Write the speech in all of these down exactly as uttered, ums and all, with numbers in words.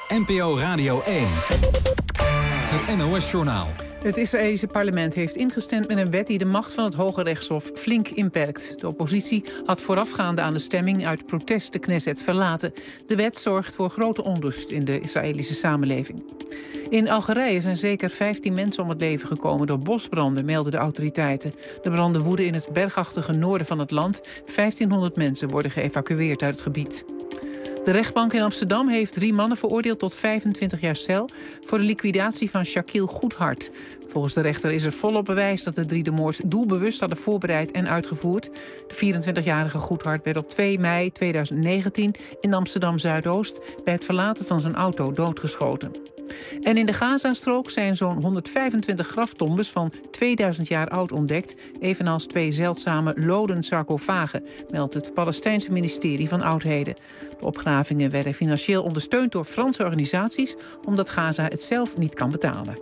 N P O Radio één. Het N O S-journaal. Het Israëlische parlement heeft ingestemd met een wet die de macht van het Hoge Rechtshof flink inperkt. De oppositie had voorafgaande aan de stemming uit protest de Knesset verlaten. De wet zorgt voor grote onrust in de Israëlische samenleving. In Algerije zijn zeker vijftien mensen om het leven gekomen door bosbranden, melden de autoriteiten. De branden woeden in het bergachtige noorden van het land. vijftienhonderd mensen worden geëvacueerd uit het gebied. De rechtbank in Amsterdam heeft drie mannen veroordeeld tot vijfentwintig jaar cel voor de liquidatie van Shakil Goedhart. Volgens de rechter is er volop bewijs dat de drie de moord doelbewust hadden voorbereid en uitgevoerd. De vierentwintigjarige Goedhart werd op twee mei tweeduizend negentien in Amsterdam-Zuidoost bij het verlaten van zijn auto doodgeschoten. En in de Gazastrook zijn zo'n honderdvijfentwintig graftombes van tweeduizend jaar oud ontdekt, evenals twee zeldzame loden sarcofagen, meldt het Palestijnse ministerie van Oudheden. De opgravingen werden financieel ondersteund door Franse organisaties, omdat Gaza het zelf niet kan betalen.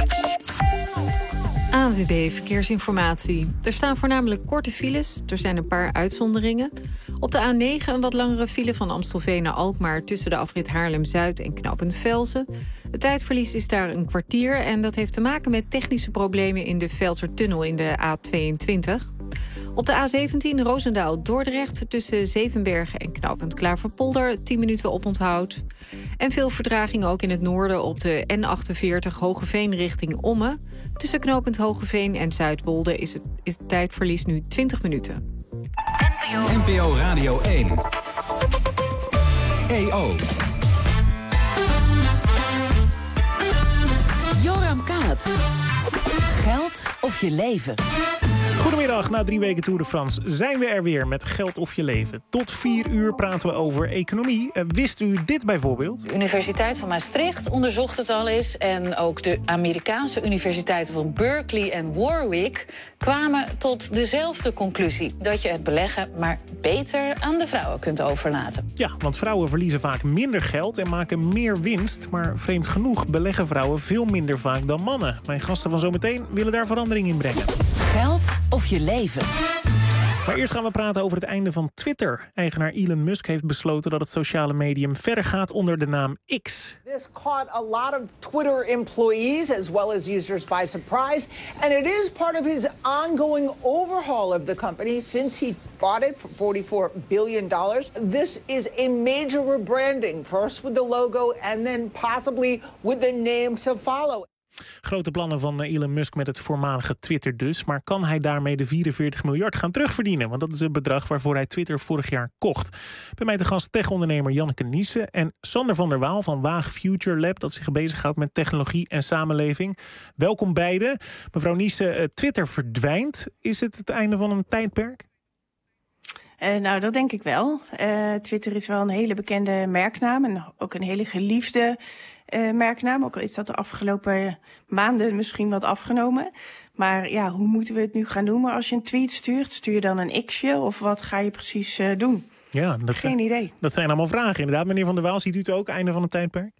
A N W B Verkeersinformatie. Er staan voornamelijk korte files. Er zijn een paar uitzonderingen. Op de A negen een wat langere file van Amstelveen naar Alkmaar tussen de afrit Haarlem-Zuid en knooppunt Velzen. Het tijdverlies is daar een kwartier en dat heeft te maken met technische problemen in de Velsertunnel in de A tweeëntwintig. Op de A zeventien Roosendaal-Dordrecht tussen Zevenbergen en knooppunt Klaverpolder tien minuten oponthoud. En veel vertraging ook in het noorden op de N achtenveertig Hoogeveen richting Ommen. Tussen knooppunt Hoogeveen en Zuidwolde is het, is het tijdverlies nu twintig minuten. N P O Radio één. E O. Joram Kaat. Geld of je leven. Goedemiddag, na drie weken Tour de France zijn we er weer met Geld of je leven. Tot vier uur praten we over economie. Uh, wist u dit bijvoorbeeld? De Universiteit van Maastricht onderzocht het al eens. En ook de Amerikaanse universiteiten van Berkeley en Warwick kwamen tot dezelfde conclusie. Dat je het beleggen maar beter aan de vrouwen kunt overlaten. Ja, want vrouwen verliezen vaak minder geld en maken meer winst. Maar vreemd genoeg beleggen vrouwen veel minder vaak dan mannen. Mijn gasten van zometeen willen daar verandering in brengen. Geld of je leven. Maar eerst gaan we praten over het einde van Twitter. Eigenaar Elon Musk heeft besloten dat het sociale medium verder gaat onder de naam X. This caught a lot of Twitter employees as well as users by surprise. And it is part of his ongoing overhaul of the company since he bought it for forty-four billion dollars. This is a major rebranding, first with the logo and then possibly with the name to follow. Grote plannen van Elon Musk met het voormalige Twitter dus. Maar kan hij daarmee de vierenveertig miljard gaan terugverdienen? Want dat is het bedrag waarvoor hij Twitter vorig jaar kocht. Bij mij te gast tech-ondernemer Janneke Niesen en Sander van der Waal van Waag Future Lab, dat zich bezighoudt met technologie en samenleving. Welkom beiden. Mevrouw Niesen, Twitter verdwijnt. Is het het einde van een tijdperk? Uh, nou, dat denk ik wel. Uh, Twitter is wel een hele bekende merknaam en ook een hele geliefde uh, merknaam. Ook al is dat de afgelopen maanden misschien wat afgenomen. Maar ja, hoe moeten we het nu gaan doen? Maar als je een tweet stuurt, stuur je dan een X'je of wat ga je precies uh, doen? Ja, dat Geen zijn, idee. Dat zijn allemaal vragen inderdaad. Meneer Van der Waal, ziet u het ook, einde van een tijdperk?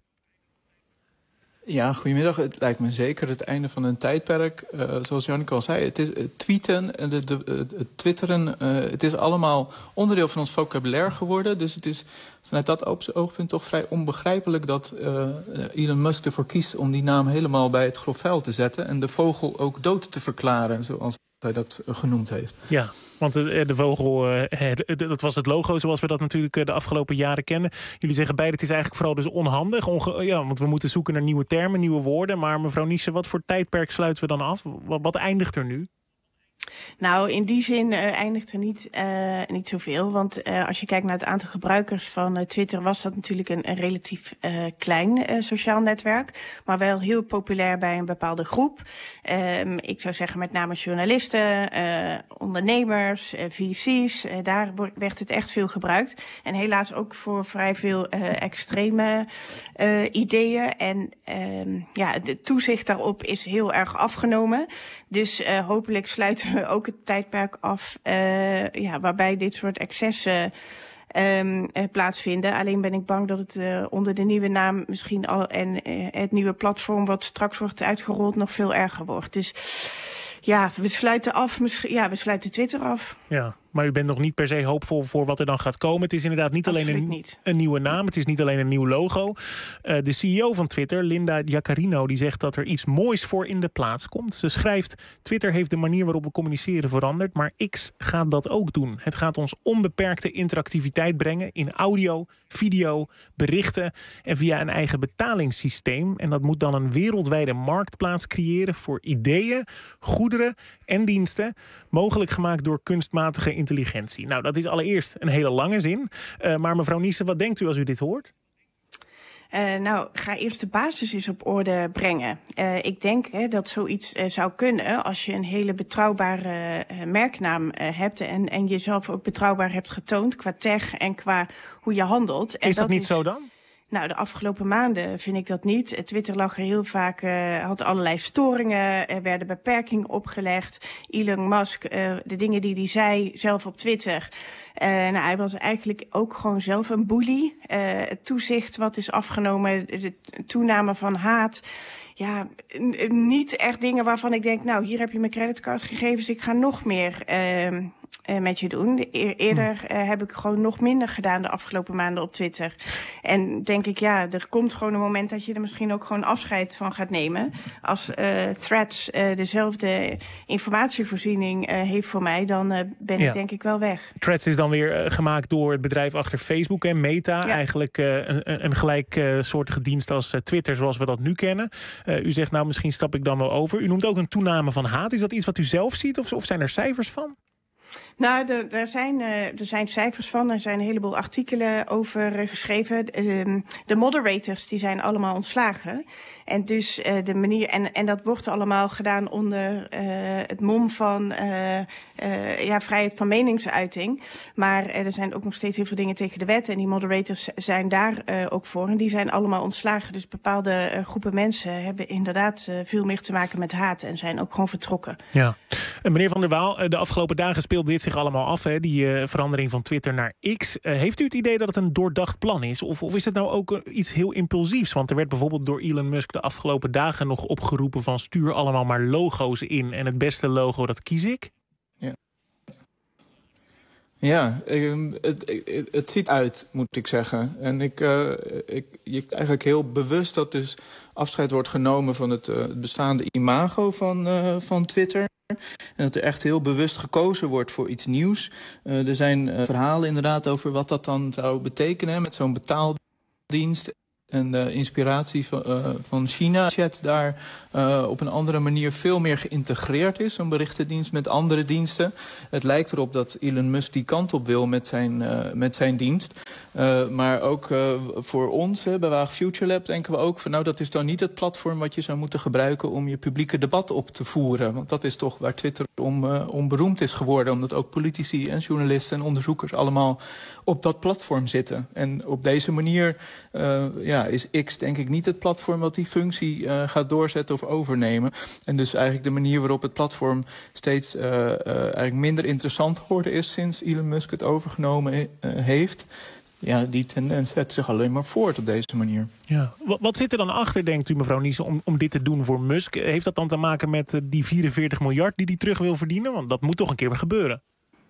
Ja, goedemiddag. Het lijkt me zeker het einde van een tijdperk. Uh, zoals Janneke al zei, het is het tweeten, de, de, het twitteren, uh, het is allemaal onderdeel van ons vocabulaire geworden. Dus het is vanuit dat oogpunt toch vrij onbegrijpelijk dat uh, Elon Musk ervoor kiest om die naam helemaal bij het grof vuil te zetten en de vogel ook dood te verklaren, zoals hij dat genoemd heeft. Ja, want de, de vogel, uh, dat was het logo zoals we dat natuurlijk de afgelopen jaren kennen. Jullie zeggen beide, het is eigenlijk vooral dus onhandig. Onge- ja, want we moeten zoeken naar nieuwe termen, nieuwe woorden. Maar mevrouw Niesen, wat voor tijdperk sluiten we dan af? Wat, wat eindigt er nu? Nou, in die zin uh, eindigt er niet, uh, niet zoveel. Want uh, als je kijkt naar het aantal gebruikers van uh, Twitter, was dat natuurlijk een, een relatief uh, klein uh, sociaal netwerk. Maar wel heel populair bij een bepaalde groep. Um, ik zou zeggen met name journalisten, uh, ondernemers, uh, V C's. Uh, daar werd het echt veel gebruikt. En helaas ook voor vrij veel uh, extreme uh, ideeën. En um, ja, de toezicht daarop is heel erg afgenomen. Dus uh, hopelijk sluiten we ook het tijdperk af uh, ja, waarbij dit soort excessen um, uh, plaatsvinden. Alleen ben ik bang dat het uh, onder de nieuwe naam misschien al en uh, het nieuwe platform wat straks wordt uitgerold nog veel erger wordt. Dus ja, we sluiten af. Ja, we sluiten Twitter af. Ja. Maar u bent nog niet per se hoopvol voor wat er dan gaat komen. Het is inderdaad niet Absoluut alleen een, niet. een nieuwe naam. Het is niet alleen een nieuw logo. Uh, de C E O van Twitter, Linda Yaccarino, die zegt dat er iets moois voor in de plaats komt. Ze schrijft: Twitter heeft de manier waarop we communiceren veranderd, maar X gaat dat ook doen. Het gaat ons onbeperkte interactiviteit brengen in audio, video, berichten en via een eigen betalingssysteem. En dat moet dan een wereldwijde marktplaats creëren voor ideeën, goederen en diensten, mogelijk gemaakt door kunstmatige intelligentie. Nou, dat is allereerst een hele lange zin. Uh, maar mevrouw Niesen, wat denkt u als u dit hoort? Uh, nou, ga eerst de basis eens op orde brengen. Uh, ik denk hè, dat zoiets uh, zou kunnen als je een hele betrouwbare uh, merknaam uh, hebt en, en jezelf ook betrouwbaar hebt getoond qua tech en qua hoe je handelt. En is dat, dat niet is... zo dan? Nou, de afgelopen maanden vind ik dat niet. Twitter lag er heel vaak, uh, had allerlei storingen, er werden beperkingen opgelegd. Elon Musk, uh, de dingen die hij zei zelf op Twitter. Uh, nou, hij was eigenlijk ook gewoon zelf een bully. Uh, het toezicht wat is afgenomen, de toename van haat. Ja, n- niet echt dingen waarvan ik denk, nou, hier heb je mijn creditcardgegevens, ik ga nog meer uh, uh, met je doen. E- eerder uh, heb ik gewoon nog minder gedaan de afgelopen maanden op Twitter. En denk ik, ja, er komt gewoon een moment dat je er misschien ook gewoon afscheid van gaat nemen. Als uh, Threads uh, dezelfde informatievoorziening uh, heeft voor mij, dan uh, ben ja. ik denk ik wel weg. Threads is dan weer uh, gemaakt door het bedrijf achter Facebook en Meta. Ja. Eigenlijk uh, een, een gelijksoortige uh, dienst als uh, Twitter zoals we dat nu kennen. Uh, u zegt, nou, misschien stap ik dan wel over. U noemt ook een toename van haat. Is dat iets wat u zelf ziet of, of zijn er cijfers van? Nou, de, er, zijn, uh, er zijn cijfers van. Er zijn een heleboel artikelen over uh, geschreven. Uh, de moderators die zijn allemaal ontslagen. En dus uh, de manier en, en dat wordt allemaal gedaan onder uh, het mom van uh, uh, ja, vrijheid van meningsuiting. Maar uh, er zijn ook nog steeds heel veel dingen tegen de wet. En die moderators zijn daar uh, ook voor. En die zijn allemaal ontslagen. Dus bepaalde uh, groepen mensen hebben inderdaad uh, veel meer te maken met haat. En zijn ook gewoon vertrokken. Ja. En meneer Van der Waal, de afgelopen dagen speelde dit zich allemaal af. Hè? Die uh, verandering van Twitter naar X. Uh, heeft u het idee dat het een doordacht plan is? Of, of is het nou ook uh, iets heel impulsiefs? Want er werd bijvoorbeeld door Elon Musk de afgelopen dagen nog opgeroepen van stuur allemaal maar logo's in. En het beste logo, dat kies ik. Ja, ja het, het, het ziet uit, moet ik zeggen. En ik, uh, ik, ik eigenlijk heel bewust dat dus afscheid wordt genomen van het, uh, het bestaande imago van, uh, van Twitter. En dat er echt heel bewust gekozen wordt voor iets nieuws. Uh, er zijn uh, verhalen inderdaad over wat dat dan zou betekenen met zo'n betaaldienst. En de inspiratie van, uh, van China, chat daar uh, op een andere manier veel meer geïntegreerd is. Een berichtendienst met andere diensten. Het lijkt erop dat Elon Musk die kant op wil met zijn, uh, met zijn dienst. Uh, maar ook uh, voor ons, uh, bij Waag Future Lab, denken we ook van nou, dat is dan niet het platform wat je zou moeten gebruiken om je publieke debat op te voeren. Want dat is toch waar Twitter om, uh, om beroemd is geworden. Omdat ook politici en journalisten en onderzoekers allemaal op dat platform zitten. En op deze manier uh, ja, is X denk ik niet het platform wat die functie uh, gaat doorzetten of overnemen. En dus eigenlijk de manier waarop het platform steeds uh, uh, eigenlijk minder interessant geworden is sinds Elon Musk het overgenomen uh, heeft. Ja, die tendens zet zich alleen maar voort op deze manier. Ja. Wat, wat zit er dan achter, denkt u, mevrouw Niesen, om, om dit te doen voor Musk? Heeft dat dan te maken met uh, die vierenveertig miljard die hij terug wil verdienen? Want dat moet toch een keer weer gebeuren.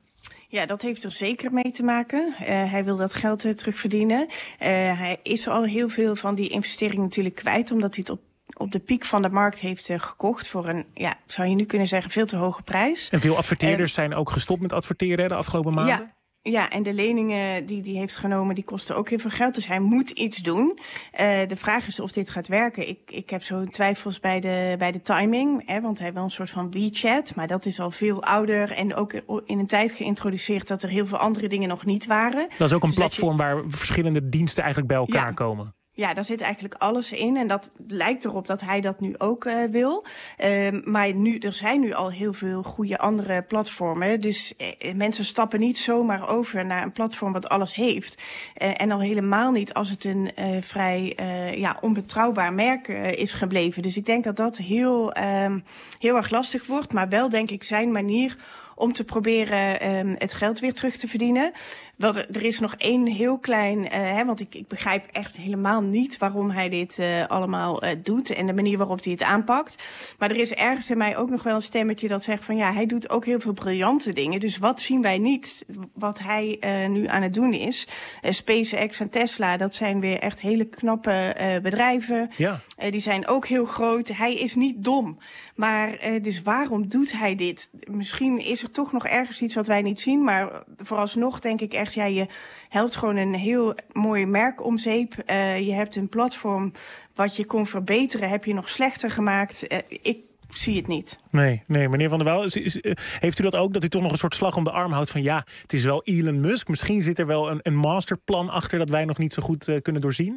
Ja, dat heeft er zeker mee te maken. Uh, hij wil dat geld uh, terugverdienen. Uh, hij is al heel veel van die investering natuurlijk kwijt, omdat hij het op, op de piek van de markt heeft uh, gekocht voor een, ja, zou je nu kunnen zeggen, veel te hoge prijs. En veel adverteerders uh, zijn ook gestopt met adverteren de afgelopen maanden? Ja. Ja, en de leningen die hij heeft genomen, die kosten ook heel veel geld. Dus hij moet iets doen. Uh, de vraag is of dit gaat werken. Ik, ik heb zo twijfels bij de, bij de timing. Hè, want hij wil een soort van WeChat. Maar dat is al veel ouder en ook in een tijd geïntroduceerd dat er heel veel andere dingen nog niet waren. Dat is ook een dus platform je... waar verschillende diensten eigenlijk bij elkaar ja. komen. Ja, daar zit eigenlijk alles in. En dat lijkt erop dat hij dat nu ook uh, wil. Uh, maar nu, er zijn nu al heel veel goede andere platformen. Dus uh, mensen stappen niet zomaar over naar een platform wat alles heeft. Uh, en al helemaal niet als het een uh, vrij uh, ja, onbetrouwbaar merk uh, is gebleven. Dus ik denk dat dat heel, uh, heel erg lastig wordt. Maar wel, denk ik, zijn manier om te proberen um, het geld weer terug te verdienen. Wel, er is nog één heel klein, uh, hè, want ik, ik begrijp echt helemaal niet waarom hij dit uh, allemaal uh, doet en de manier waarop hij het aanpakt. Maar er is ergens in mij ook nog wel een stemmetje dat zegt van ja, hij doet ook heel veel briljante dingen. Dus wat zien wij niet wat hij uh, nu aan het doen is? Uh, SpaceX en Tesla, dat zijn weer echt hele knappe uh, bedrijven. Ja. Uh, die zijn ook heel groot. Hij is niet dom. Maar uh, dus waarom doet hij dit? Misschien is er toch nog ergens iets wat wij niet zien. Maar vooralsnog denk ik echt, ja, je helpt gewoon een heel mooi merk om zeep. Uh, je hebt een platform wat je kon verbeteren, heb je nog slechter gemaakt. Uh, ik zie het niet. Nee, nee, meneer Van der Wouw, heeft u dat ook? Dat u toch nog een soort slag om de arm houdt van ja, het is wel Elon Musk. Misschien zit er wel een, een masterplan achter dat wij nog niet zo goed uh, kunnen doorzien?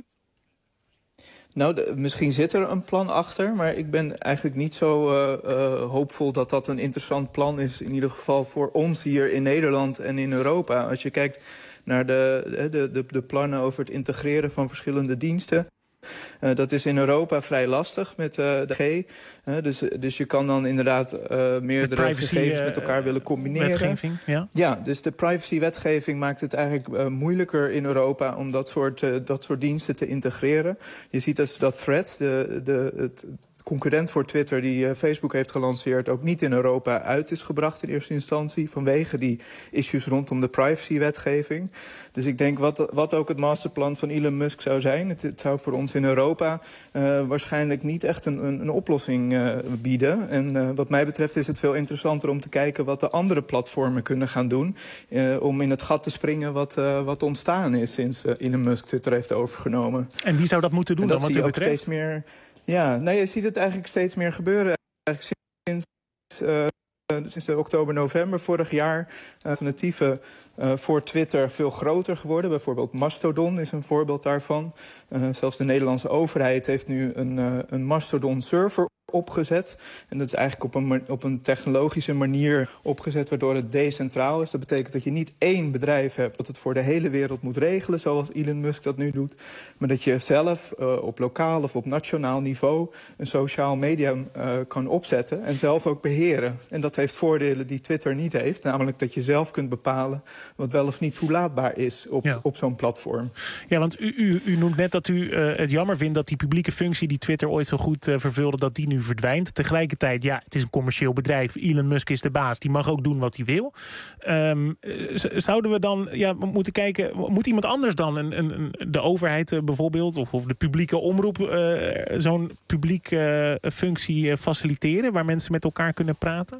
Nou, de, misschien zit er een plan achter, maar ik ben eigenlijk niet zo uh, uh, hoopvol dat dat een interessant plan is. In ieder geval voor ons hier in Nederland en in Europa. Als je kijkt naar de, de, de, de plannen over het integreren van verschillende diensten. Uh, dat is in Europa vrij lastig met uh, de G. Uh, dus, dus je kan dan inderdaad uh, meerdere privacy, gegevens met elkaar uh, willen combineren. Wetgeving, ja. Ja, dus de privacywetgeving maakt het eigenlijk uh, moeilijker in Europa om dat soort, uh, dat soort diensten te integreren. Je ziet dus dat Threads, de, de, het concurrent voor Twitter die uh, Facebook heeft gelanceerd, ook niet in Europa uit is gebracht in eerste instantie vanwege die issues rondom de privacywetgeving. Dus ik denk wat, wat ook het masterplan van Elon Musk zou zijn, het, het zou voor ons in Europa uh, waarschijnlijk niet echt een, een, een oplossing uh, bieden. En uh, wat mij betreft is het veel interessanter om te kijken wat de andere platformen kunnen gaan doen uh, om in het gat te springen wat, uh, wat ontstaan is sinds uh, Elon Musk Twitter heeft overgenomen. En wie zou dat moeten doen en dat dan, wat zie je u ook betreft? Steeds meer. Ja, nou, je ziet het eigenlijk steeds meer gebeuren. Eigenlijk sinds, uh, sinds de oktober, november vorig jaar alternatieven uh, voor Twitter veel groter geworden. Bijvoorbeeld Mastodon is een voorbeeld daarvan. Uh, zelfs de Nederlandse overheid heeft nu een, uh, een Mastodon-server opgezet. En dat is eigenlijk op een, op een technologische manier opgezet waardoor het decentraal is. Dat betekent dat je niet één bedrijf hebt dat het voor de hele wereld moet regelen, zoals Elon Musk dat nu doet. Maar dat je zelf uh, op lokaal of op nationaal niveau een sociaal medium uh, kan opzetten en zelf ook beheren. En dat heeft voordelen die Twitter niet heeft. Namelijk dat je zelf kunt bepalen wat wel of niet toelaatbaar is op, ja. op zo'n platform. Ja, want u, u, u noemt net dat u uh, het jammer vindt dat die publieke functie die Twitter ooit zo goed uh, vervulde, dat die nu verdwijnt. Tegelijkertijd, ja, het is een commercieel bedrijf. Elon Musk is de baas. Die mag ook doen wat hij wil. Um, zouden we dan ja, moeten kijken, moet iemand anders dan, een, een, de overheid uh, bijvoorbeeld, of, of de publieke omroep, uh, zo'n publieke uh, functie uh, faciliteren, waar mensen met elkaar kunnen praten?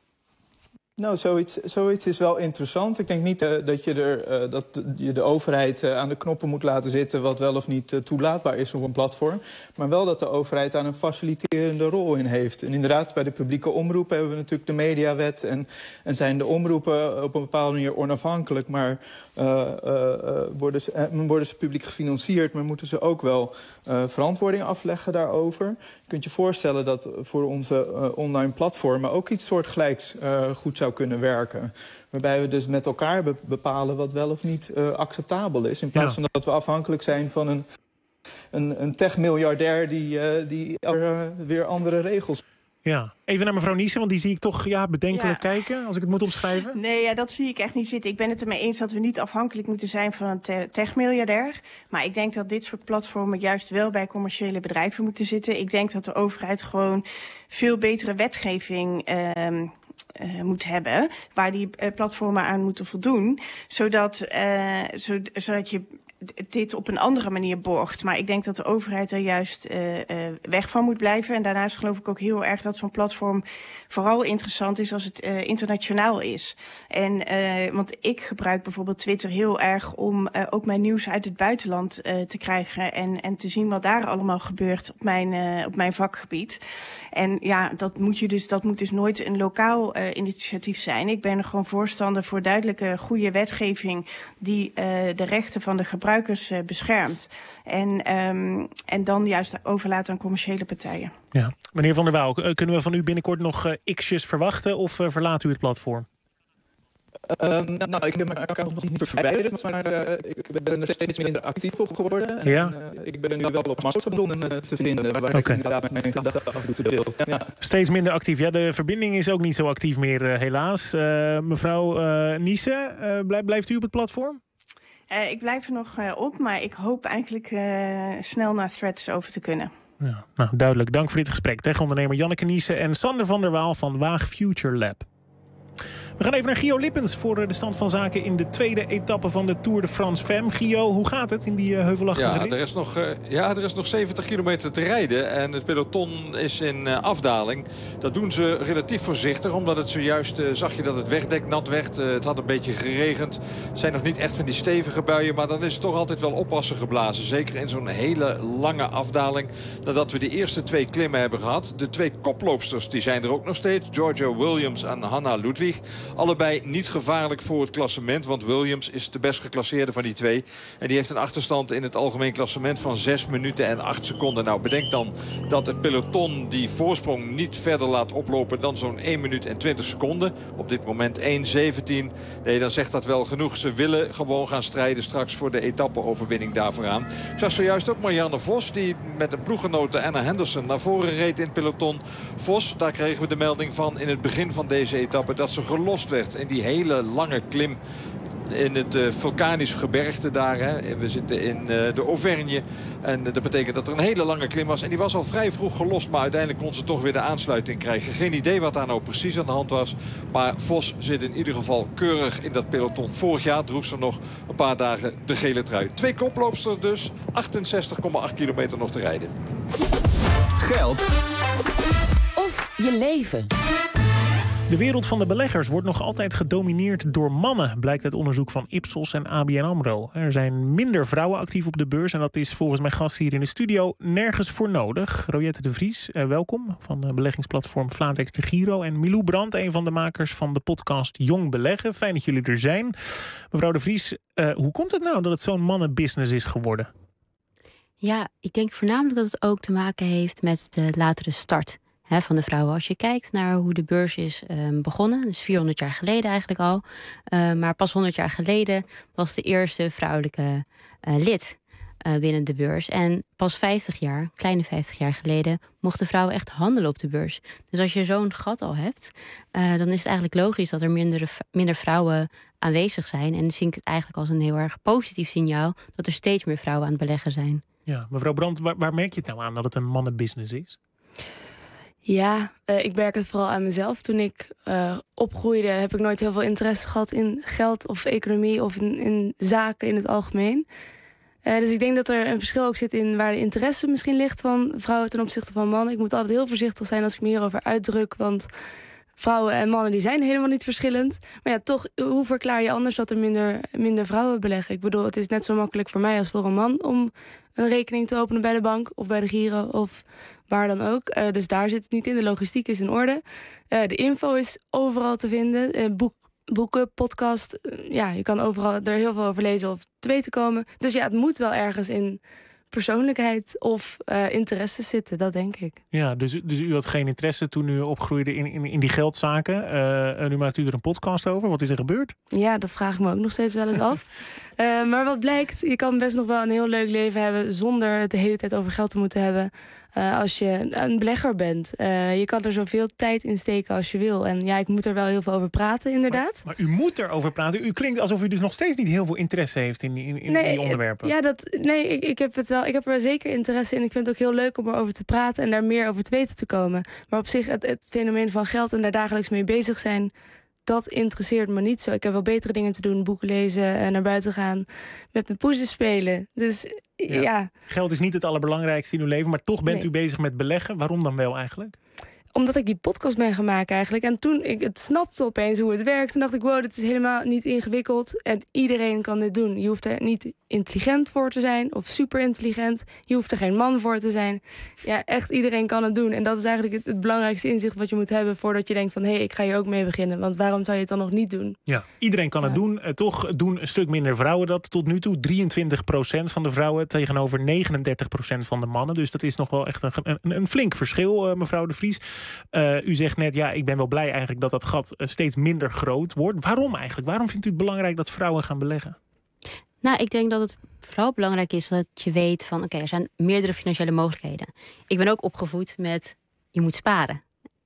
Nou, zoiets, zoiets is wel interessant. Ik denk niet uh, dat, je er, uh, dat je de overheid uh, aan de knoppen moet laten zitten wat wel of niet uh, toelaatbaar is op een platform. Maar wel dat de overheid daar een faciliterende rol in heeft. En inderdaad, bij de publieke omroep hebben we natuurlijk de mediawet. En, en zijn de omroepen op een bepaalde manier onafhankelijk. Maar uh, uh, worden, ze, uh, worden ze publiek gefinancierd, maar moeten ze ook wel uh, verantwoording afleggen daarover. Je kunt je voorstellen dat voor onze uh, online platformen ook iets soortgelijks uh, goed zou kunnen werken. Waarbij we dus met elkaar be- bepalen wat wel of niet uh, acceptabel is. In plaats ja. van dat we afhankelijk zijn van een, een, een tech-miljardair die, uh, die uh, weer andere regels. Ja, even naar mevrouw Niesen, want die zie ik toch ja, bedenkelijk ja. kijken, als ik het moet omschrijven. Nee, ja, dat zie ik echt niet zitten. Ik ben het ermee eens dat we niet afhankelijk moeten zijn van een te- tech-miljardair. Maar ik denk dat dit soort platformen juist wel bij commerciële bedrijven moeten zitten. Ik denk dat de overheid gewoon veel betere wetgeving Uh, Uh, moet hebben, waar die uh, platformen aan moeten voldoen, zodat, uh, zo, zodat je dit op een andere manier borgt. Maar ik denk dat de overheid er juist uh, uh, weg van moet blijven. En daarnaast geloof ik ook heel erg dat zo'n platform vooral interessant is als het uh, internationaal is. En uh, want ik gebruik bijvoorbeeld Twitter heel erg om uh, ook mijn nieuws uit het buitenland uh, te krijgen en, en te zien wat daar allemaal gebeurt op mijn, uh, op mijn vakgebied. En ja, dat moet je dus, dat moet dus nooit een lokaal uh, initiatief zijn. Ik ben er gewoon voorstander voor duidelijke, goede wetgeving die uh, de rechten van de gebruikers uh, beschermt. En, um, en dan juist overlaten aan commerciële partijen. Ja. Meneer Van der Wouw, kunnen we van u binnenkort nog uh, x'jes verwachten of uh, verlaat u het platform? Uh, nou, ik heb mijn account nog niet verwijderd, maar uh, ik ben er steeds minder actief op geworden. En, ja. uh, ik ben nu wel op Mastodon uh, te vinden, waar okay. ik inderdaad met mijn gedachten af en toe deel. Ja. Steeds minder actief. Ja, de verbinding is ook niet zo actief meer, uh, helaas. Uh, mevrouw uh, Niesen, uh, blijf, blijft u op het platform? Uh, ik blijf er nog uh, op, maar ik hoop eigenlijk uh, snel naar Threads over te kunnen. Ja, nou, duidelijk. Dank voor dit gesprek. Tech-ondernemer Janneke Niese en Sander van der Waal van Waag Future Lab. We gaan even naar Gio Lippens voor de stand van zaken in de tweede etappe van de Tour de France Femme. Gio, hoe gaat het in die uh, heuvelachtige ja, rit? er is nog, uh, ja, er is nog zeventig kilometer te rijden en het peloton is in uh, afdaling. Dat doen ze relatief voorzichtig, omdat het zojuist uh, zag je dat het wegdek nat werd. Uh, het had een beetje geregend. Het zijn nog niet echt van die stevige buien, maar dan is het toch altijd wel oppassen geblazen. Zeker in zo'n hele lange afdaling. Nadat we de eerste twee klimmen hebben gehad. De twee koploopsters die zijn er ook nog steeds. Georgia Williams en Hannah Ludwig. Allebei niet gevaarlijk voor het klassement. Want Williams is de best geclasseerde van die twee. En die heeft een achterstand in het algemeen klassement van zes minuten en acht seconden. Nou, bedenk dan dat het peloton die voorsprong niet verder laat oplopen dan zo'n één minuut en twintig seconden. Op dit moment één zeventien. Nee, dan zegt dat wel genoeg. Ze willen gewoon gaan strijden straks voor de etappe-overwinning daarvoor aan. Ik zag zojuist ook Marianne Vos, die met een ploeggenote Anna Henderson naar voren reed in het peloton. Vos, daar kregen we de melding van in het begin van deze etappe dat ze gelost werd in die hele lange klim in het uh, vulkanisch gebergte daar. Hè. We zitten in uh, de Auvergne. En uh, dat betekent dat er een hele lange klim was. En die was al vrij vroeg gelost. Maar uiteindelijk kon ze toch weer de aansluiting krijgen. Geen idee wat daar nou precies aan de hand was. Maar Vos zit in ieder geval keurig in dat peloton. Vorig jaar droeg ze nog een paar dagen de gele trui. Twee koploopsters dus. achtenzestig komma acht kilometer nog te rijden. Geld of je leven. De wereld van de beleggers wordt nog altijd gedomineerd door mannen, blijkt uit onderzoek van Ipsos en A B N AMRO. Er zijn minder vrouwen actief op de beurs en dat is volgens mijn gast hier in de studio nergens voor nodig. Royette de Vries, eh, welkom, van de beleggingsplatform Flatex de Giro. En Milou Brandt, een van de makers van de podcast Jong Beleggen. Fijn dat jullie er zijn. Mevrouw de Vries, uh, hoe komt het nou dat het zo'n mannenbusiness is geworden? Ja, ik denk voornamelijk dat het ook te maken heeft met de latere start He, van de vrouwen. Als je kijkt naar hoe de beurs is um, begonnen, dus vierhonderd jaar geleden eigenlijk al. Uh, maar pas honderd jaar geleden was de eerste vrouwelijke uh, lid uh, binnen de beurs. En pas vijftig jaar, kleine vijftig jaar geleden, mochten vrouwen echt handelen op de beurs. Dus als je zo'n gat al hebt, uh, dan is het eigenlijk logisch dat er minder, minder vrouwen aanwezig zijn. En dan zie ik het eigenlijk als een heel erg positief signaal dat er steeds meer vrouwen aan het beleggen zijn. Ja, mevrouw Brandt, waar, waar merk je het nou aan dat het een mannenbusiness is? Ja, uh, ik merk het vooral aan mezelf. Toen ik uh, opgroeide heb ik nooit heel veel interesse gehad in geld of economie of in, in zaken in het algemeen. Uh, dus ik denk dat er een verschil ook zit in waar de interesse misschien ligt van vrouwen ten opzichte van mannen. Ik moet altijd heel voorzichtig zijn als ik me hierover uitdruk, want vrouwen en mannen die zijn helemaal niet verschillend. Maar ja, toch, hoe verklaar je anders dat er minder, minder vrouwen beleggen? Ik bedoel, het is net zo makkelijk voor mij als voor een man om een rekening te openen bij de bank of bij de Giro of waar dan ook. Uh, dus daar zit het niet in. De logistiek is in orde. Uh, de info is overal te vinden. Uh, boek, boeken, podcast. Uh, ja, je kan overal er heel veel over lezen of te weten komen. Dus ja, het moet wel ergens in persoonlijkheid of uh, interesses zitten, dat denk ik. Ja, dus, dus u had geen interesse toen u opgroeide in, in, in die geldzaken. Uh, nu maakt u er een podcast over. Wat is er gebeurd? Ja, dat vraag ik me ook nog steeds wel eens af. uh, maar wat blijkt, je kan best nog wel een heel leuk leven hebben zonder het de hele tijd over geld te moeten hebben. Uh, als je een belegger bent. Uh, je kan er zoveel tijd in steken als je wil. En ja, ik moet er wel heel veel over praten, inderdaad. Maar, maar u moet erover praten. U klinkt alsof u dus nog steeds niet heel veel interesse heeft in die, in, in nee, die onderwerpen. Ja, dat, nee, ik, ik heb het wel. Ik heb er zeker interesse in. Ik vind het ook heel leuk om erover te praten en daar meer over te weten te komen. Maar op zich, het, het fenomeen van geld en daar dagelijks mee bezig zijn, dat interesseert me niet zo. Ik heb wel betere dingen te doen. Boeken lezen en naar buiten gaan. Met mijn poezen spelen. Dus ja. ja. Geld is niet het allerbelangrijkste in uw leven. Maar toch bent nee. u bezig met beleggen. Waarom dan wel eigenlijk? Omdat ik die podcast ben gaan maken eigenlijk. En toen ik het snapte opeens hoe het werkt. Toen dacht ik, wow, dit is helemaal niet ingewikkeld. En iedereen kan dit doen. Je hoeft er niet intelligent voor te zijn. Of super intelligent. Je hoeft er geen man voor te zijn. Ja, echt iedereen kan het doen. En dat is eigenlijk het, het belangrijkste inzicht wat je moet hebben voordat je denkt van, hé, hey, ik ga hier ook mee beginnen. Want waarom zou je het dan nog niet doen? Ja, iedereen kan ja. het doen. Uh, toch doen een stuk minder vrouwen dat tot nu toe. drieëntwintig procent van de vrouwen tegenover negenendertig procent van de mannen. Dus dat is nog wel echt een, een, een flink verschil, uh, mevrouw de Vries. Uh, u zegt net, ja, ik ben wel blij eigenlijk dat dat gat uh, steeds minder groot wordt. Waarom eigenlijk? Waarom vindt u het belangrijk dat vrouwen gaan beleggen? Nou, ik denk dat het vooral belangrijk is dat je weet van, oké, okay, er zijn meerdere financiële mogelijkheden. Ik ben ook opgevoed met, je moet sparen.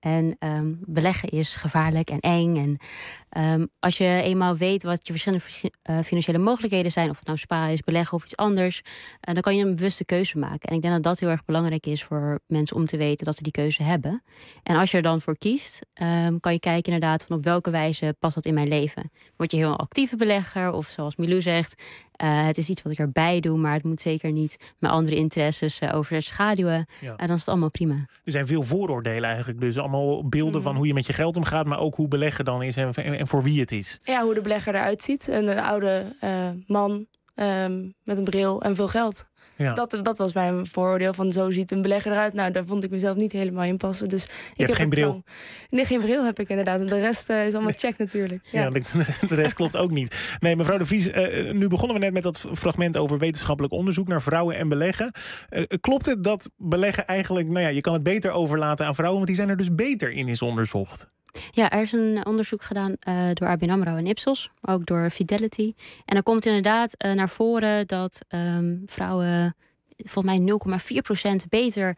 En um, beleggen is gevaarlijk en eng. En um, als je eenmaal weet wat je verschillende uh, financiële mogelijkheden zijn, of het nou spa is, beleggen of iets anders, uh, dan kan je een bewuste keuze maken. En ik denk dat dat heel erg belangrijk is voor mensen om te weten dat ze die keuze hebben. En als je er dan voor kiest, um, kan je kijken inderdaad van op welke wijze past dat in mijn leven. Word je heel een actieve belegger, of zoals Milou zegt, uh, het is iets wat ik erbij doe, maar het moet zeker niet mijn andere interesses uh, overschaduwen. Ja. Uh, dan is het allemaal prima. Er zijn veel vooroordelen eigenlijk, dus allemaal beelden mm. van hoe je met je geld omgaat, maar ook hoe beleggen dan is en, en, en voor wie het is. Ja, hoe de belegger eruit ziet. Een, een oude uh, man um, met een bril en veel geld. Ja. Dat, dat was mijn vooroordeel van zo ziet een belegger eruit. Nou, daar vond ik mezelf niet helemaal in passen. Dus je ik hebt heb geen bril? Plan. Nee, geen bril heb ik inderdaad. En de rest uh, is allemaal check natuurlijk. Ja, ja de, de rest klopt ook niet. Nee, mevrouw de Vries, uh, nu begonnen we net met dat fragment over wetenschappelijk onderzoek naar vrouwen en beleggen. Uh, klopt het dat beleggen eigenlijk, nou ja, je kan het beter overlaten aan vrouwen, want die zijn er dus beter in, is onderzocht? Ja, er is een onderzoek gedaan uh, door A B N AMRO en Ipsos, ook door Fidelity. En dan komt inderdaad uh, naar voren dat um, vrouwen volgens mij nul komma vier procent beter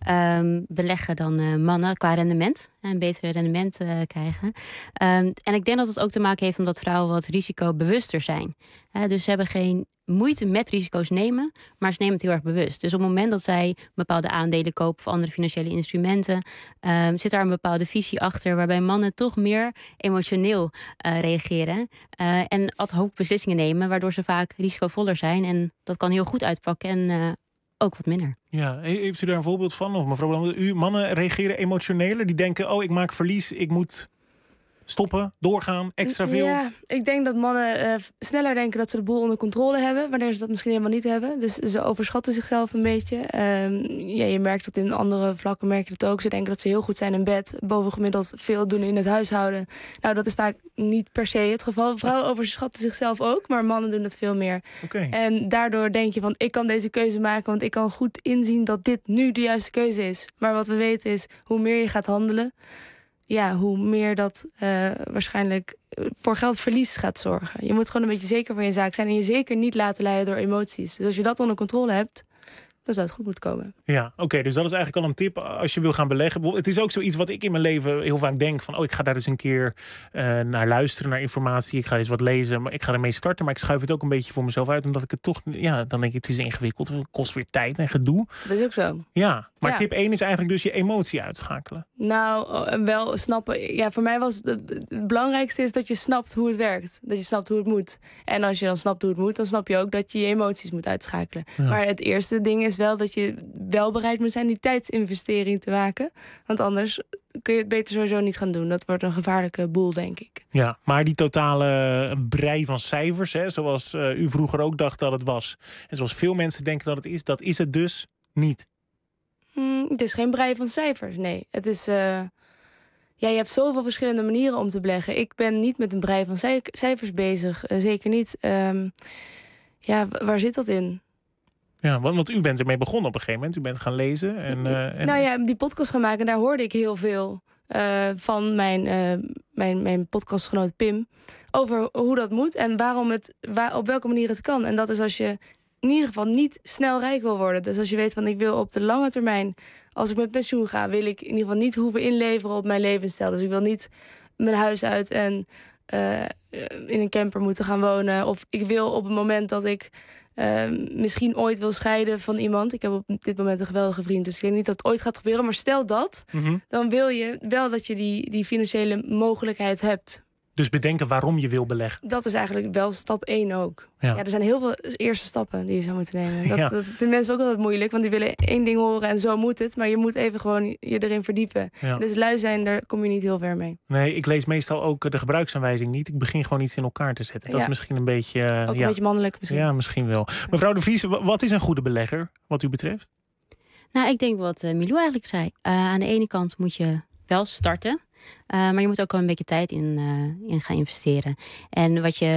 um, beleggen dan uh, mannen qua rendement. Een betere rendement uh, krijgen. Um, en ik denk dat het ook te maken heeft omdat vrouwen wat risicobewuster zijn. Uh, dus ze hebben geen moeite met risico's nemen, maar ze nemen het heel erg bewust. Dus op het moment dat zij bepaalde aandelen kopen of andere financiële instrumenten, um, zit daar een bepaalde visie achter waarbij mannen toch meer emotioneel uh, reageren uh, en ad hoc beslissingen nemen, waardoor ze vaak risicovoller zijn. En dat kan heel goed uitpakken en uh, ook wat minder. Ja, heeft u daar een voorbeeld van? Of mevrouw, u mannen reageren emotioneler? Die denken, oh, ik maak verlies, ik moet stoppen, doorgaan, extra veel? Ja, ik denk dat mannen uh, sneller denken dat ze de boel onder controle hebben, wanneer ze dat misschien helemaal niet hebben. Dus ze overschatten zichzelf een beetje. Um, ja, je merkt dat in andere vlakken, merk je dat ook. Ze denken dat ze heel goed zijn in bed, bovengemiddeld veel doen in het huishouden. Nou, dat is vaak niet per se het geval. Vrouwen overschatten zichzelf ook, maar mannen doen het veel meer. Okay. En daardoor denk je van, ik kan deze keuze maken, want ik kan goed inzien dat dit nu de juiste keuze is. Maar wat we weten is, hoe meer je gaat handelen, ja, hoe meer dat uh, waarschijnlijk voor geldverlies gaat zorgen. Je moet gewoon een beetje zeker van je zaak zijn en je zeker niet laten leiden door emoties. Dus als je dat onder controle hebt, dan zou het goed moeten komen. Ja, oké, okay, dus dat is eigenlijk al een tip als je wil gaan beleggen. Het is ook zoiets wat ik in mijn leven heel vaak denk van, oh, ik ga daar eens een keer uh, naar luisteren, naar informatie. Ik ga eens wat lezen, maar ik ga ermee starten. Maar ik schuif het ook een beetje voor mezelf uit, omdat ik het toch, ja, dan denk ik, het is ingewikkeld. Het kost weer tijd en gedoe. Dat is ook zo. Ja, maar ja. tip één is eigenlijk dus je emotie uitschakelen. Nou, wel snappen. Ja, voor mij was het, het belangrijkste is dat je snapt hoe het werkt. Dat je snapt hoe het moet. En als je dan snapt hoe het moet, dan snap je ook dat je je emoties moet uitschakelen. Ja. Maar het eerste ding is wel dat je wel bereid moet zijn die tijdsinvestering te maken. Want anders kun je het beter sowieso niet gaan doen. Dat wordt een gevaarlijke boel, denk ik. Ja, maar die totale brei van cijfers, hè, zoals uh, u vroeger ook dacht dat het was, en zoals veel mensen denken dat het is, dat is het dus niet. Hmm, het is geen brei van cijfers, nee. Het is, uh, ja, je hebt zoveel verschillende manieren om te beleggen. Ik ben niet met een brei van cijfers bezig. Uh, zeker niet. Um, ja, waar zit dat in? Ja, want, want u bent ermee begonnen op een gegeven moment. U bent gaan lezen. En, uh, en... Nou ja, die podcast gaan maken, daar hoorde ik heel veel uh, van mijn, uh, mijn, mijn podcastgenoot Pim over hoe dat moet en waarom het, waar, op welke manier het kan. En dat is als je in ieder geval niet snel rijk wil worden. Dus als je weet van, ik wil op de lange termijn, als ik met pensioen ga, wil ik in ieder geval niet hoeven inleveren op mijn levensstijl. Dus ik wil niet mijn huis uit en uh, in een camper moeten gaan wonen. Of ik wil op het moment dat ik Uh, misschien ooit wil scheiden van iemand. Ik heb op dit moment een geweldige vriend, dus ik weet niet dat het ooit gaat gebeuren. Maar stel dat, mm-hmm. dan wil je wel dat je die, die financiële mogelijkheid hebt. Dus bedenken waarom je wil beleggen. Dat is eigenlijk wel stap één ook. Ja. Ja, er zijn heel veel eerste stappen die je zou moeten nemen. Dat, ja. dat vinden mensen ook altijd moeilijk, want die willen één ding horen en zo moet het. Maar je moet even gewoon je erin verdiepen. Ja. Dus lui zijn, daar kom je niet heel ver mee. Nee, ik lees meestal ook de gebruiksaanwijzing niet. Ik begin gewoon iets in elkaar te zetten. Dat ja. is misschien een beetje Uh, ook een ja. beetje mannelijk misschien. Ja, misschien wel. Mevrouw de Vries, wat is een goede belegger wat u betreft? Nou, ik denk wat uh, Milou eigenlijk zei. Uh, aan de ene kant moet je wel starten. Uh, maar je moet ook wel een beetje tijd in, uh, in gaan investeren. En wat je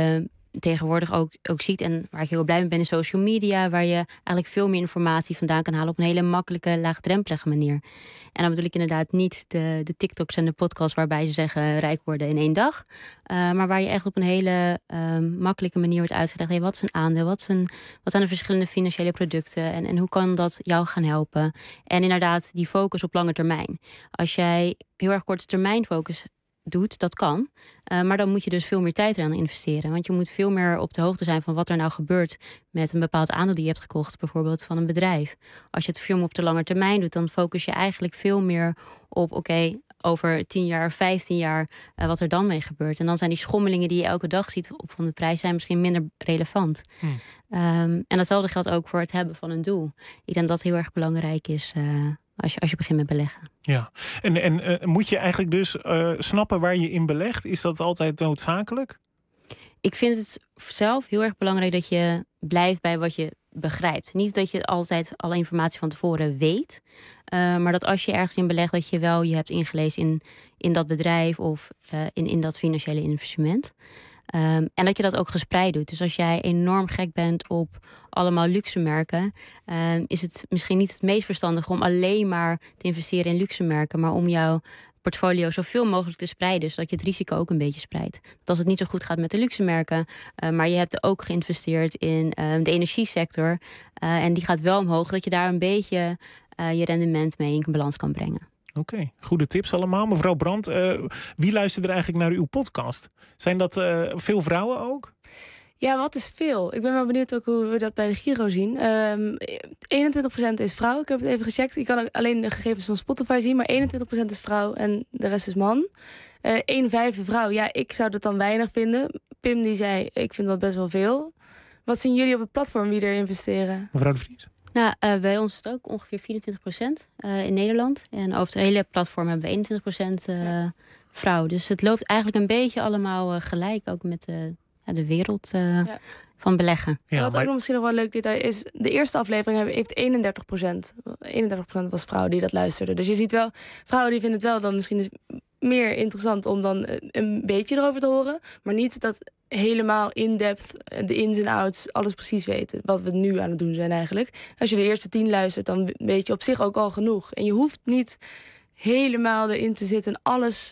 tegenwoordig ook, ook ziet, en waar ik heel blij mee ben in social media, waar je eigenlijk veel meer informatie vandaan kan halen op een hele makkelijke, laagdrempelige manier. En dan bedoel ik inderdaad niet de, de TikToks en de podcasts waarbij ze zeggen rijk worden in één dag. Uh, maar waar je echt op een hele uh, makkelijke manier wordt uitgelegd. Hey, wat is een aandeel? Wat, is een, wat zijn de verschillende financiële producten? En, en hoe kan dat jou gaan helpen? En inderdaad die focus op lange termijn. Als jij heel erg korte termijn focus doet, dat kan. Uh, maar dan moet je dus veel meer tijd eraan investeren. Want je moet veel meer op de hoogte zijn van wat er nou gebeurt met een bepaald aandeel die je hebt gekocht, bijvoorbeeld van een bedrijf. Als je het veel meer op de lange termijn doet, dan focus je eigenlijk veel meer op, oké, okay, over tien jaar, vijftien jaar, uh, wat er dan mee gebeurt. En dan zijn die schommelingen die je elke dag ziet op van de prijs zijn misschien minder relevant. Hmm. Um, en datzelfde geldt ook voor het hebben van een doel. Ik denk dat dat heel erg belangrijk is uh, als je, als je begint met beleggen. Ja, en, en uh, moet je eigenlijk dus uh, snappen waar je in belegt? Is dat altijd noodzakelijk? Ik vind het zelf heel erg belangrijk dat je blijft bij wat je begrijpt. Niet dat je altijd alle informatie van tevoren weet. Uh, maar dat als je ergens in belegt, dat je wel je hebt ingelezen in, in dat bedrijf of uh, in, in dat financiële investment. Um, en dat je dat ook gespreid doet. Dus als jij enorm gek bent op allemaal luxe merken, uh, is het misschien niet het meest verstandig om alleen maar te investeren in luxe merken, maar om jouw portfolio zoveel mogelijk te spreiden, zodat je het risico ook een beetje spreidt. Dat als het niet zo goed gaat met de luxe merken, uh, maar je hebt ook geïnvesteerd in uh, de energiesector, uh, en die gaat wel omhoog, dat je daar een beetje uh, je rendement mee in balans kan brengen. Oké, okay, goede tips allemaal. Mevrouw Brandt, uh, wie luistert er eigenlijk naar uw podcast? Zijn dat uh, veel vrouwen ook? Ja, wat is veel? Ik ben wel benieuwd ook hoe we dat bij de Giro zien. Um, eenentwintig procent is vrouw. Ik heb het even gecheckt. Ik kan alleen de gegevens van Spotify zien, maar eenentwintig procent is vrouw en de rest is man. Uh, een vijfde vrouw. Ja, ik zou dat dan weinig vinden. Pim die zei, ik vind dat best wel veel. Wat zien jullie op het platform wie er investeren? Mevrouw de Vries? Nou, uh, bij ons is het ook ongeveer vierentwintig procent uh, in Nederland. En over het hele platform hebben we eenentwintig procent uh, ja. vrouw. Dus het loopt eigenlijk een beetje allemaal uh, gelijk, ook met uh, ja, de wereld uh, ja. van beleggen. Ja, wat maar... ook nog misschien nog wel een leuk detail is, de eerste aflevering heeft eenendertig procent. eenendertig procent was vrouw die dat luisterde. Dus je ziet wel, vrouwen die vinden het wel dan misschien dus meer interessant om dan een beetje erover te horen. Maar niet dat helemaal in-depth, de ins en outs, alles precies weten. Wat we nu aan het doen zijn eigenlijk. Als je de eerste tien luistert, dan weet je op zich ook al genoeg. En je hoeft niet helemaal erin te zitten en alles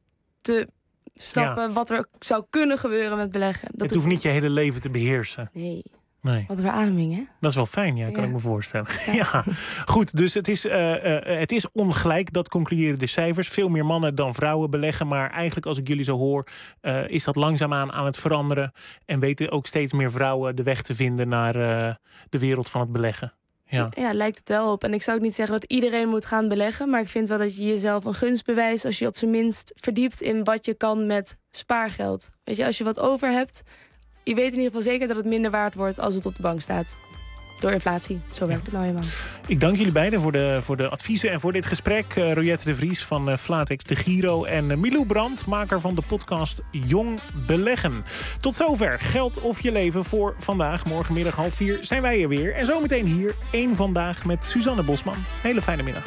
te snappen ja. wat er zou kunnen gebeuren met beleggen. Dat het hoeft niet je hele leven te beheersen. Nee. Nee. Wat een verademing, hè? Dat is wel fijn, ja, kan ja. ik me voorstellen. Ja. ja. Goed, dus het is, uh, uh, het is ongelijk, dat concluderen de cijfers. Veel meer mannen dan vrouwen beleggen. Maar eigenlijk, als ik jullie zo hoor, uh, is dat langzaamaan aan het veranderen. En weten ook steeds meer vrouwen de weg te vinden naar uh, de wereld van het beleggen. Ja. ja, lijkt het wel op. En ik zou ook niet zeggen dat iedereen moet gaan beleggen. Maar ik vind wel dat je jezelf een gunst bewijst als je op zijn minst verdiept in wat je kan met spaargeld. Weet je, als je wat over hebt, je weet in ieder geval zeker dat het minder waard wordt als het op de bank staat. Door inflatie. Zo werkt ja. het nou eenmaal. Ik dank jullie beiden voor de, voor de adviezen en voor dit gesprek. Uh, Royette de Vries van uh, Flatex de Giro en uh, Milou Brandt, maker van de podcast Jong Beleggen. Tot zover Geld of Je Leven voor vandaag. Morgenmiddag half vier zijn wij er weer. En zometeen hier één Vandaag met Suzanne Bosman. Hele fijne middag.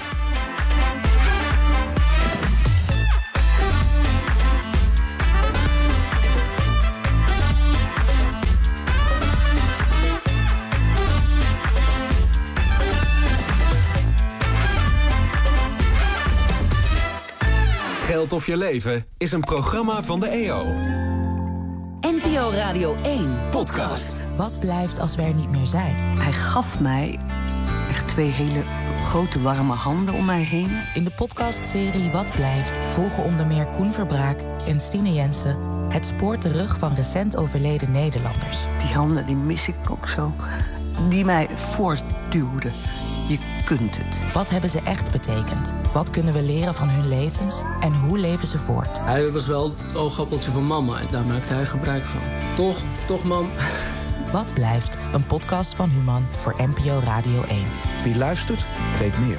Geld of Je Leven is een programma van de E O. N P O Radio één podcast. Wat blijft als we er niet meer zijn? Hij gaf mij echt twee hele grote warme handen om mij heen. In de podcastserie Wat blijft volgen onder meer Koen Verbraak en Stine Jensen het spoor terug van recent overleden Nederlanders. Die handen die mis ik ook zo. Die mij voortduwden. Je kunt het. Wat hebben ze echt betekend? Wat kunnen we leren van hun levens? En hoe leven ze voort? Hij was wel het oogappeltje van mama en daar maakte hij gebruik van. Toch, toch man. Wat blijft? Een podcast van Human voor N P O Radio één. Wie luistert, weet meer.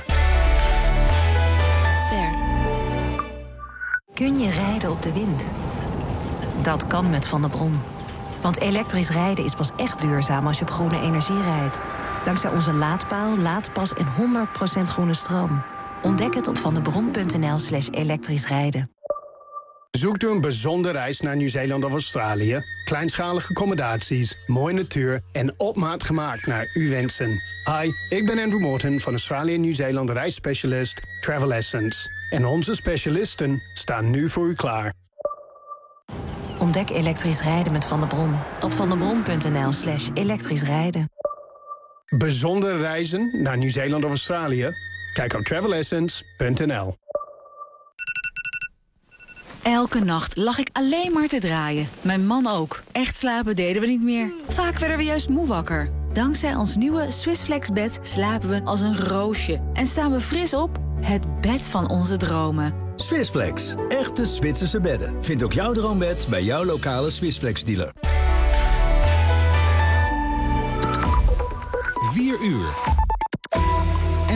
Ster. Kun je rijden op de wind? Dat kan met Van der Bron. Want elektrisch rijden is pas echt duurzaam als je op groene energie rijdt. Dankzij onze laadpaal, laadpas en honderd procent groene stroom. Ontdek het op vandebron punt n l slash elektrisch rijden. Zoekt u een bijzondere reis naar Nieuw-Zeeland of Australië? Kleinschalige accommodaties, mooie natuur en op maat gemaakt naar uw wensen. Hi, ik ben Andrew Morton van Australië en Nieuw-Zeeland reisspecialist Travel Essence. En onze specialisten staan nu voor u klaar. Ontdek elektrisch rijden met Van der Bron op vanderbron.nl slash elektrisch rijden. Bijzondere reizen naar Nieuw-Zeeland of Australië? Kijk op travel essence punt n l. Elke nacht lag ik alleen maar te draaien. Mijn man ook. Echt slapen deden we niet meer. Vaak werden we juist moe wakker. Dankzij ons nieuwe Swissflex bed slapen we als een roosje. En staan we fris op? Het bed van onze dromen. Swissflex. Echte Zwitserse bedden. Vind ook jouw droombed bij jouw lokale Swissflex dealer. vier uur.